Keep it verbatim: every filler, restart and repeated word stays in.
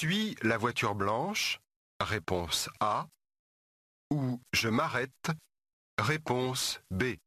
suis la voiture blanche, réponse A, ou je m'arrête, réponse B.